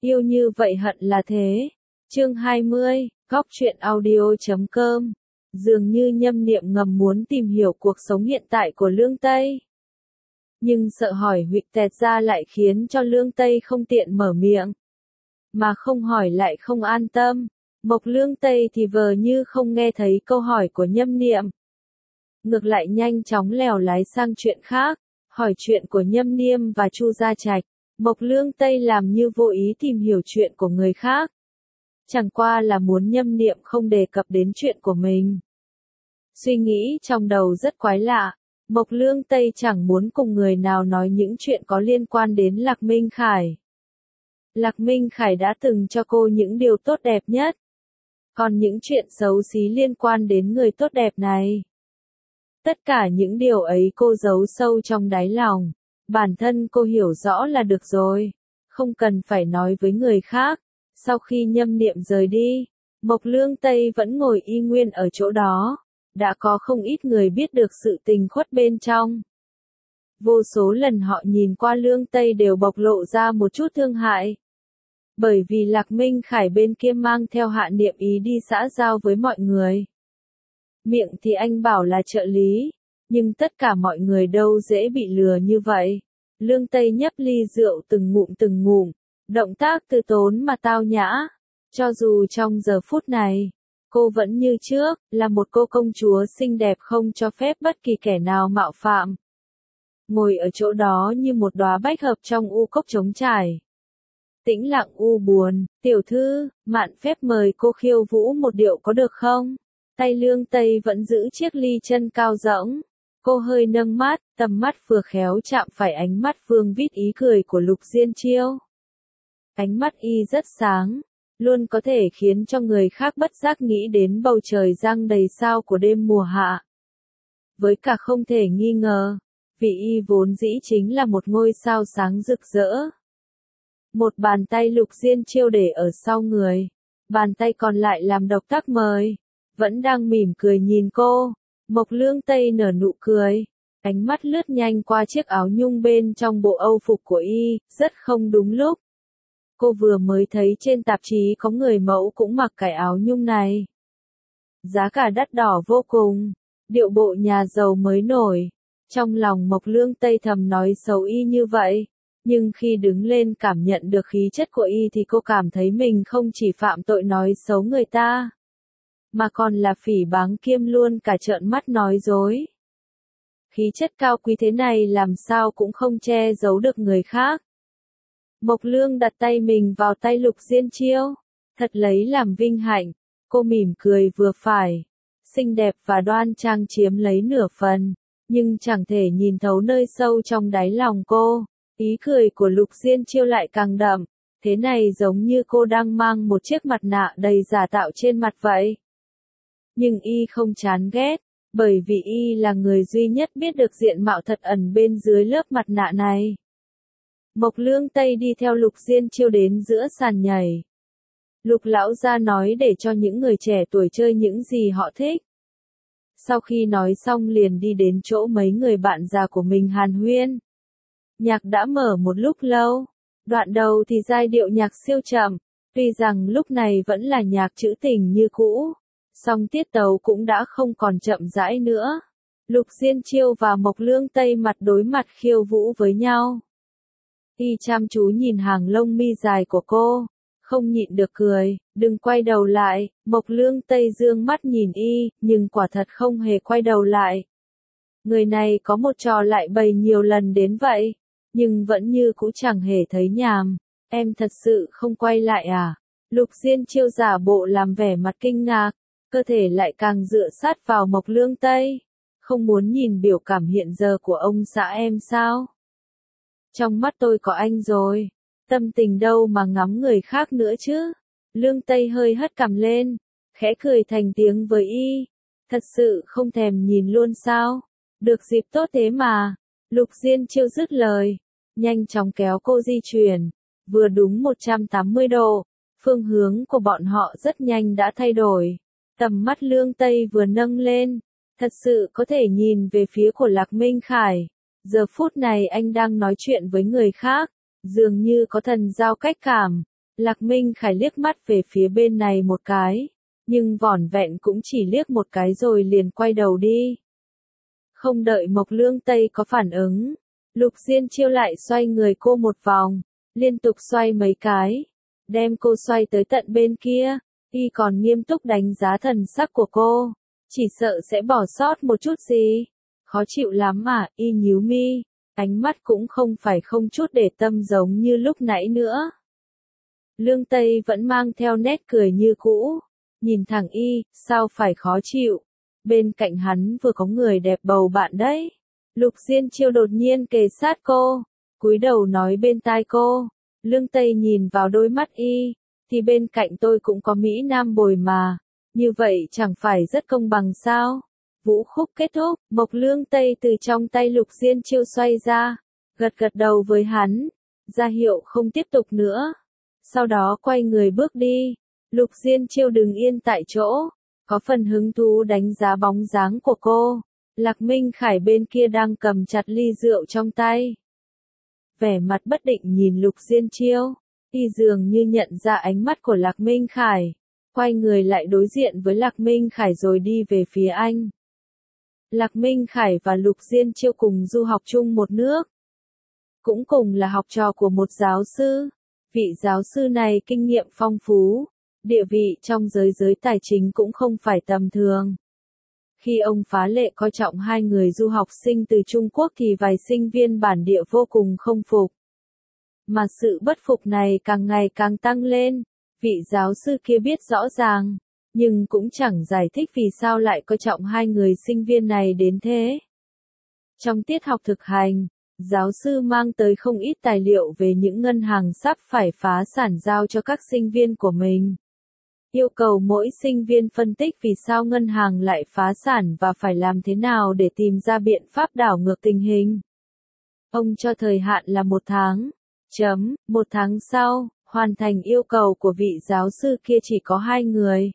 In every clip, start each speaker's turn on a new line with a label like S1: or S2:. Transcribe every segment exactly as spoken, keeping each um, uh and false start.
S1: Yêu như vậy hận là thế. Chương hai mươi, Góc truyện audio chấm com. Dường như Nhâm Niệm ngầm muốn tìm hiểu cuộc sống hiện tại của Lương Tây. Nhưng sợ hỏi huỵch tẹt ra lại khiến cho Lương Tây không tiện mở miệng. Mà không hỏi lại không an tâm. Mộc Lương Tây thì vờ như không nghe thấy câu hỏi của Nhâm Niệm. Ngược lại nhanh chóng lèo lái sang chuyện khác, hỏi chuyện của Nhâm Niệm và Chu Gia Trạch. Mộc Lương Tây làm như vô ý tìm hiểu chuyện của người khác. Chẳng qua là muốn Nhâm Niệm không đề cập đến chuyện của mình. Suy nghĩ trong đầu rất quái lạ, Mộc Lương Tây chẳng muốn cùng người nào nói những chuyện có liên quan đến Lạc Minh Khải. Lạc Minh Khải đã từng cho cô những điều tốt đẹp nhất. Còn những chuyện xấu xí liên quan đến người tốt đẹp này. Tất cả những điều ấy cô giấu sâu trong đáy lòng. Bản thân cô hiểu rõ là được rồi. Không cần phải nói với người khác. Sau khi Nhâm Niệm rời đi, Mộc Lương Tây vẫn ngồi y nguyên ở chỗ đó. Đã có không ít người biết được sự tình khuất bên trong. Vô số lần họ nhìn qua Lương Tây đều bộc lộ ra một chút thương hại. Bởi vì Lạc Minh Khải bên kia mang theo Hạ Niệm ý đi xã giao với mọi người. Miệng thì anh bảo là trợ lý, nhưng tất cả mọi người đâu dễ bị lừa như vậy. Lương Tây nhấp ly rượu từng ngụm từng ngụm, động tác từ tốn mà tao nhã. Cho dù trong giờ phút này, cô vẫn như trước, là một cô công chúa xinh đẹp không cho phép bất kỳ kẻ nào mạo phạm. Ngồi ở chỗ đó như một đóa bách hợp trong u cốc trống trải. Tĩnh lặng u buồn, tiểu thư, mạn phép mời cô khiêu vũ một điệu có được không? Tay Lương Tây vẫn giữ chiếc ly chân cao rỗng. Cô hơi nâng mắt, tầm mắt vừa khéo chạm phải ánh mắt vương vít ý cười của Lục Diên Chiêu. Ánh mắt y rất sáng, luôn có thể khiến cho người khác bất giác nghĩ đến bầu trời giăng đầy sao của đêm mùa hạ. Với cả không thể nghi ngờ, vì y vốn dĩ chính là một ngôi sao sáng rực rỡ. Một bàn tay Lục Diên Chiêu để ở sau người, bàn tay còn lại làm động tác mời, vẫn đang mỉm cười nhìn cô. Mộc Lương Tây nở nụ cười, ánh mắt lướt nhanh qua chiếc áo nhung bên trong bộ âu phục của y, rất không đúng lúc. Cô vừa mới thấy trên tạp chí có người mẫu cũng mặc cái áo nhung này. Giá cả đắt đỏ vô cùng, điệu bộ nhà giàu mới nổi. Trong lòng Mộc Lương Tây thầm nói xấu y như vậy. Nhưng khi đứng lên cảm nhận được khí chất của y thì cô cảm thấy mình không chỉ phạm tội nói xấu người ta, mà còn là phỉ báng kiêm luôn cả trợn mắt nói dối. Khí chất cao quý thế này làm sao cũng không che giấu được người khác. Mộc Lương đặt tay mình vào tay Lục Diên Chiêu, thật lấy làm vinh hạnh, cô mỉm cười vừa phải, xinh đẹp và đoan trang chiếm lấy nửa phần, nhưng chẳng thể nhìn thấu nơi sâu trong đáy lòng cô. Ý cười của Lục Diên Chiêu lại càng đậm, thế này giống như cô đang mang một chiếc mặt nạ đầy giả tạo trên mặt vậy. Nhưng y không chán ghét, bởi vì y là người duy nhất biết được diện mạo thật ẩn bên dưới lớp mặt nạ này. Mộc Lương Tây đi theo Lục Diên Chiêu đến giữa sàn nhảy. Lục lão gia nói để cho những người trẻ tuổi chơi những gì họ thích. Sau khi nói xong liền đi đến chỗ mấy người bạn già của mình hàn huyên. Nhạc đã mở một lúc lâu, đoạn đầu thì giai điệu nhạc siêu chậm, tuy rằng lúc này vẫn là nhạc trữ tình như cũ, song tiết tấu cũng đã không còn chậm rãi nữa. Lục Diên Chiêu và Mộc Lương Tây mặt đối mặt khiêu vũ với nhau. Y chăm chú nhìn hàng lông mi dài của cô, không nhịn được cười, đừng quay đầu lại. Mộc Lương Tây dương mắt nhìn y, nhưng quả thật không hề quay đầu lại. Người này có một trò lại bày nhiều lần đến vậy, nhưng vẫn như cũ chẳng hề thấy nhàm. Em thật sự không quay lại à? Lục Diên Chiêu giả bộ làm vẻ mặt kinh ngạc, cơ thể lại càng dựa sát vào Mộc Lương Tây. Không muốn nhìn biểu cảm hiện giờ của ông xã em sao? Trong mắt tôi có anh rồi, tâm tình đâu mà ngắm người khác nữa chứ? Lương Tây hơi hất cằm lên, khẽ cười thành tiếng với y. Thật sự không thèm nhìn luôn sao? Được dịp tốt thế mà. Lục Diên Chiêu dứt lời, nhanh chóng kéo cô di chuyển, vừa đúng một trăm tám mươi độ, phương hướng của bọn họ rất nhanh đã thay đổi. Tầm mắt Lương Tây vừa nâng lên, thật sự có thể nhìn về phía của Lạc Minh Khải. Giờ phút này anh đang nói chuyện với người khác, dường như có thần giao cách cảm, Lạc Minh Khải liếc mắt về phía bên này một cái, nhưng vỏn vẹn cũng chỉ liếc một cái rồi liền quay đầu đi. Không đợi Mộc Lương Tây có phản ứng, Lục Diên Chiêu lại xoay người cô một vòng, liên tục xoay mấy cái, đem cô xoay tới tận bên kia, y còn nghiêm túc đánh giá thần sắc của cô, chỉ sợ sẽ bỏ sót một chút gì. Khó chịu lắm mà, y nhíu mi, ánh mắt cũng không phải không chút để tâm giống như lúc nãy nữa. Lương Tây vẫn mang theo nét cười như cũ, nhìn thẳng y, sao phải khó chịu, bên cạnh hắn vừa có người đẹp bầu bạn đấy. Lục Diên Chiêu đột nhiên kề sát cô, cúi đầu nói bên tai cô, Lương Tây nhìn vào đôi mắt y, thì bên cạnh tôi cũng có Mỹ Nam bồi mà, như vậy chẳng phải rất công bằng sao? Vũ khúc kết thúc, Mộc Lương Tây từ trong tay Lục Diên Chiêu xoay ra, gật gật đầu với hắn, ra hiệu không tiếp tục nữa. Sau đó quay người bước đi, Lục Diên Chiêu đứng yên tại chỗ, có phần hứng thú đánh giá bóng dáng của cô. Lạc Minh Khải bên kia đang cầm chặt ly rượu trong tay. Vẻ mặt bất định nhìn Lục Diên Chiêu, y dường như nhận ra ánh mắt của Lạc Minh Khải, quay người lại đối diện với Lạc Minh Khải rồi đi về phía anh. Lạc Minh Khải và Lục Diên Chiêu cùng du học chung một nước, cũng cùng là học trò của một giáo sư. Vị giáo sư này kinh nghiệm phong phú, địa vị trong giới giới tài chính cũng không phải tầm thường. Khi ông phá lệ coi trọng hai người du học sinh từ Trung Quốc thì vài sinh viên bản địa vô cùng không phục. Mà sự bất phục này càng ngày càng tăng lên, vị giáo sư kia biết rõ ràng, nhưng cũng chẳng giải thích vì sao lại coi trọng hai người sinh viên này đến thế. Trong tiết học thực hành, giáo sư mang tới không ít tài liệu về những ngân hàng sắp phải phá sản giao cho các sinh viên của mình. Yêu cầu mỗi sinh viên phân tích vì sao ngân hàng lại phá sản và phải làm thế nào để tìm ra biện pháp đảo ngược tình hình. Ông cho thời hạn là một tháng. Chấm, một tháng sau, hoàn thành yêu cầu của vị giáo sư kia chỉ có hai người.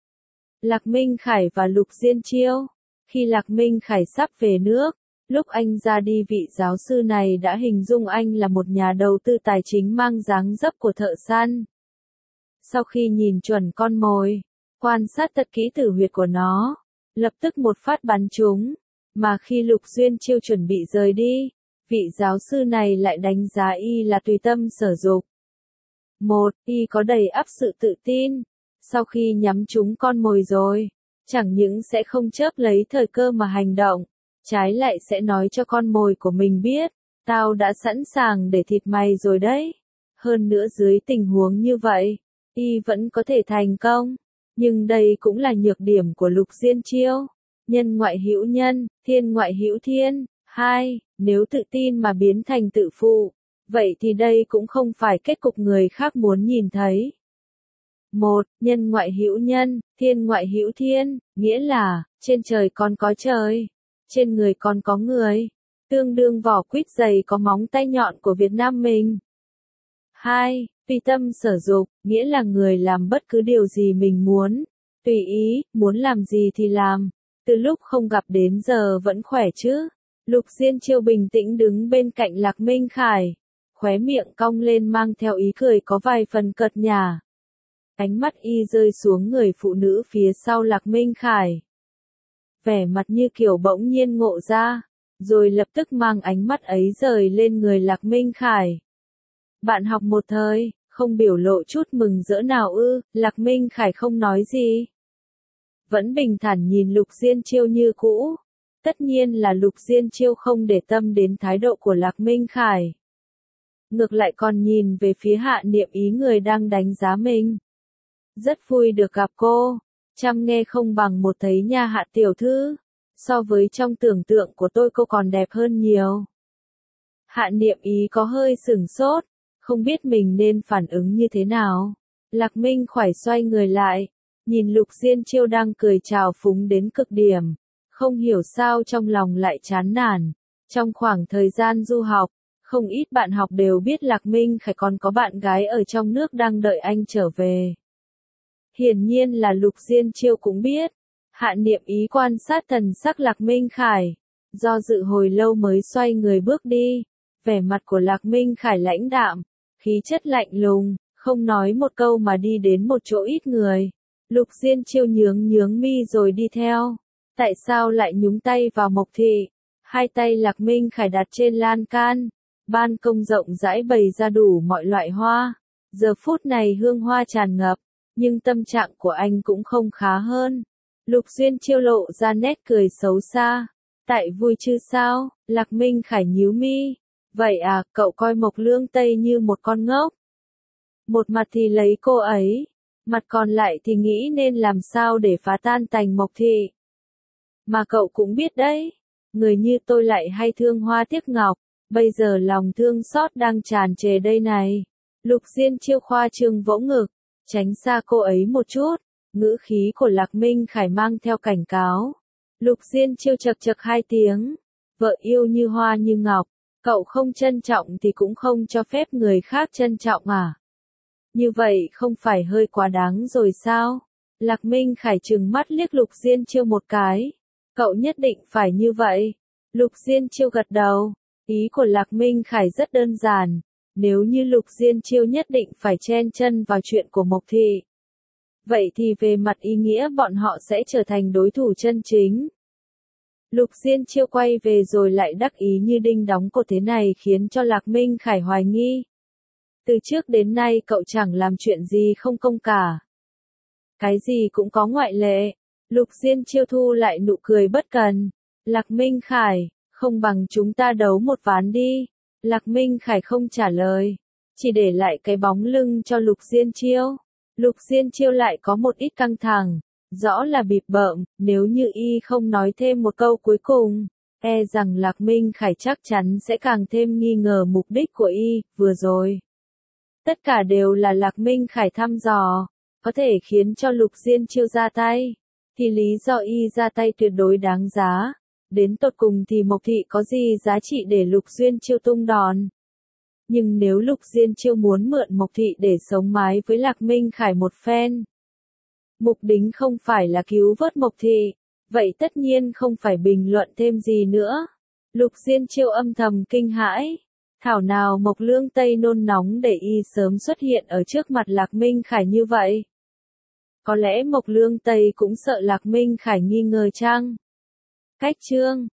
S1: Lạc Minh Khải và Lục Diên Chiêu. Khi Lạc Minh Khải sắp về nước, lúc anh ra đi vị giáo sư này đã hình dung anh là một nhà đầu tư tài chính mang dáng dấp của thợ săn. Sau khi nhìn chuẩn con mồi, quan sát thật kỹ tử huyệt của nó, lập tức một phát bắn trúng, mà khi Lục Diên Chiêu chuẩn bị rời đi, vị giáo sư này lại đánh giá y là tùy tâm sở dục. Một, y có đầy ắp sự tự tin, sau khi nhắm trúng con mồi rồi, chẳng những sẽ không chớp lấy thời cơ mà hành động, trái lại sẽ nói cho con mồi của mình biết, tao đã sẵn sàng để thịt mày rồi đấy. Hơn nữa dưới tình huống như vậy, y vẫn có thể thành công, nhưng đây cũng là nhược điểm của Lục Diên Chiêu. Nhân ngoại hữu nhân, thiên ngoại hữu thiên. Hai, nếu tự tin mà biến thành tự phụ, vậy thì đây cũng không phải kết cục người khác muốn nhìn thấy. Một, nhân ngoại hữu nhân, thiên ngoại hữu thiên, nghĩa là, trên trời còn có trời, trên người còn có người, tương đương vỏ quýt dày có móng tay nhọn của Việt Nam mình. Hai, tùy tâm sở dục, nghĩa là người làm bất cứ điều gì mình muốn, tùy ý, muốn làm gì thì làm, từ lúc không gặp đến giờ vẫn khỏe chứ. Lục Diên Chiêu bình tĩnh đứng bên cạnh Lạc Minh Khải, khóe miệng cong lên mang theo ý cười có vài phần cợt nhả. Ánh mắt y rơi xuống người phụ nữ phía sau Lạc Minh Khải. Vẻ mặt như kiểu bỗng nhiên ngộ ra, rồi lập tức mang ánh mắt ấy rời lên người Lạc Minh Khải. Bạn học một thời, không biểu lộ chút mừng rỡ nào ư? Lạc Minh Khải không nói gì. Vẫn bình thản nhìn Lục Diên Chiêu như cũ. Tất nhiên là Lục Diên Chiêu không để tâm đến thái độ của Lạc Minh Khải. Ngược lại còn nhìn về phía Hạ Niệm Ý người đang đánh giá mình. Rất vui được gặp cô. Chăm nghe không bằng một thấy nha Hạ tiểu thư. So với trong tưởng tượng của tôi cô còn đẹp hơn nhiều. Hạ Niệm Ý có hơi sửng sốt, không biết mình nên phản ứng như thế nào. Lạc Minh Khải xoay người lại, nhìn Lục Diên Chiêu đang cười trào phúng đến cực điểm. Không hiểu sao trong lòng lại chán nản. Trong khoảng thời gian du học, không ít bạn học đều biết Lạc Minh Khải còn có bạn gái ở trong nước đang đợi anh trở về. Hiển nhiên là Lục Diên Chiêu cũng biết. Hạ Niệm Ý quan sát thần sắc Lạc Minh Khải, do dự hồi lâu mới xoay người bước đi. Vẻ mặt của Lạc Minh Khải lãnh đạm, khí chất lạnh lùng, Không nói một câu mà đi đến một chỗ ít người. Lục Diên Chiêu nhướng nhướng mi rồi đi theo. Tại sao lại nhúng tay vào Mộc Thị? Hai tay Lạc Minh Khải đặt trên lan can. Ban công rộng rãi bày ra đủ mọi loại hoa. Giờ phút này hương hoa tràn ngập, nhưng tâm trạng của anh cũng không khá hơn. Lục Duyên Chiêu lộ ra nét cười xấu xa. Tại vui chứ sao? Lạc Minh Khải nhíu mi. Vậy à, cậu coi Mộc Lương Tây như một con ngốc. Một mặt thì lấy cô ấy, mặt còn lại thì nghĩ nên làm sao để phá tan tành Mộc Thị. Mà cậu cũng biết đấy, người như tôi lại hay thương hoa tiếc ngọc, bây giờ lòng thương xót đang tràn trề đây này. Lục Diên Chiêu khoa trương vỗ ngực, tránh xa cô ấy một chút, ngữ khí của Lạc Minh Khải mang theo cảnh cáo. Lục Diên Chiêu chật chật hai tiếng, vợ yêu như hoa như ngọc, cậu không trân trọng thì cũng không cho phép người khác trân trọng à? Như vậy không phải hơi quá đáng rồi sao? Lạc Minh Khải trừng mắt liếc Lục Diên Chiêu một cái. Cậu nhất định phải như vậy. Lục Diên Chiêu gật đầu. Ý của Lạc Minh Khải rất đơn giản. Nếu như Lục Diên Chiêu nhất định phải chen chân vào chuyện của Mộc Thị, vậy thì về mặt ý nghĩa bọn họ sẽ trở thành đối thủ chân chính. Lục Diên Chiêu quay về rồi lại đắc ý như đinh đóng cột thế này khiến cho Lạc Minh Khải hoài nghi. Từ trước đến nay cậu chẳng làm chuyện gì không công cả. Cái gì cũng có ngoại lệ. Lục Diên Chiêu thu lại nụ cười bất cần. Lạc Minh Khải, không bằng chúng ta đấu một ván đi. Lạc Minh Khải không trả lời, chỉ để lại cái bóng lưng cho Lục Diên Chiêu. Lục Diên Chiêu lại có một ít căng thẳng, rõ là bịp bợm, nếu như y không nói thêm một câu cuối cùng, e rằng Lạc Minh Khải chắc chắn sẽ càng thêm nghi ngờ mục đích của y, vừa rồi. Tất cả đều là Lạc Minh Khải thăm dò, có thể khiến cho Lục Diên Chiêu ra tay, thì lý do y ra tay tuyệt đối đáng giá. Đến tột cùng thì Mộc Thị có gì giá trị để Lục Duyên Chiêu tung đòn. Nhưng nếu Lục Diên Chiêu muốn mượn Mộc Thị để sống mái với Lạc Minh Khải một phen, mục đích không phải là cứu vớt Mộc Thị, vậy tất nhiên không phải bình luận thêm gì nữa. Lục Diên Chiêu âm thầm kinh hãi. Thảo nào Mộc Lương Tây nôn nóng để y sớm xuất hiện ở trước mặt Lạc Minh Khải như vậy. Có lẽ Mộc Lương Tây cũng sợ Lạc Minh Khải nghi ngờ chăng? Cách chương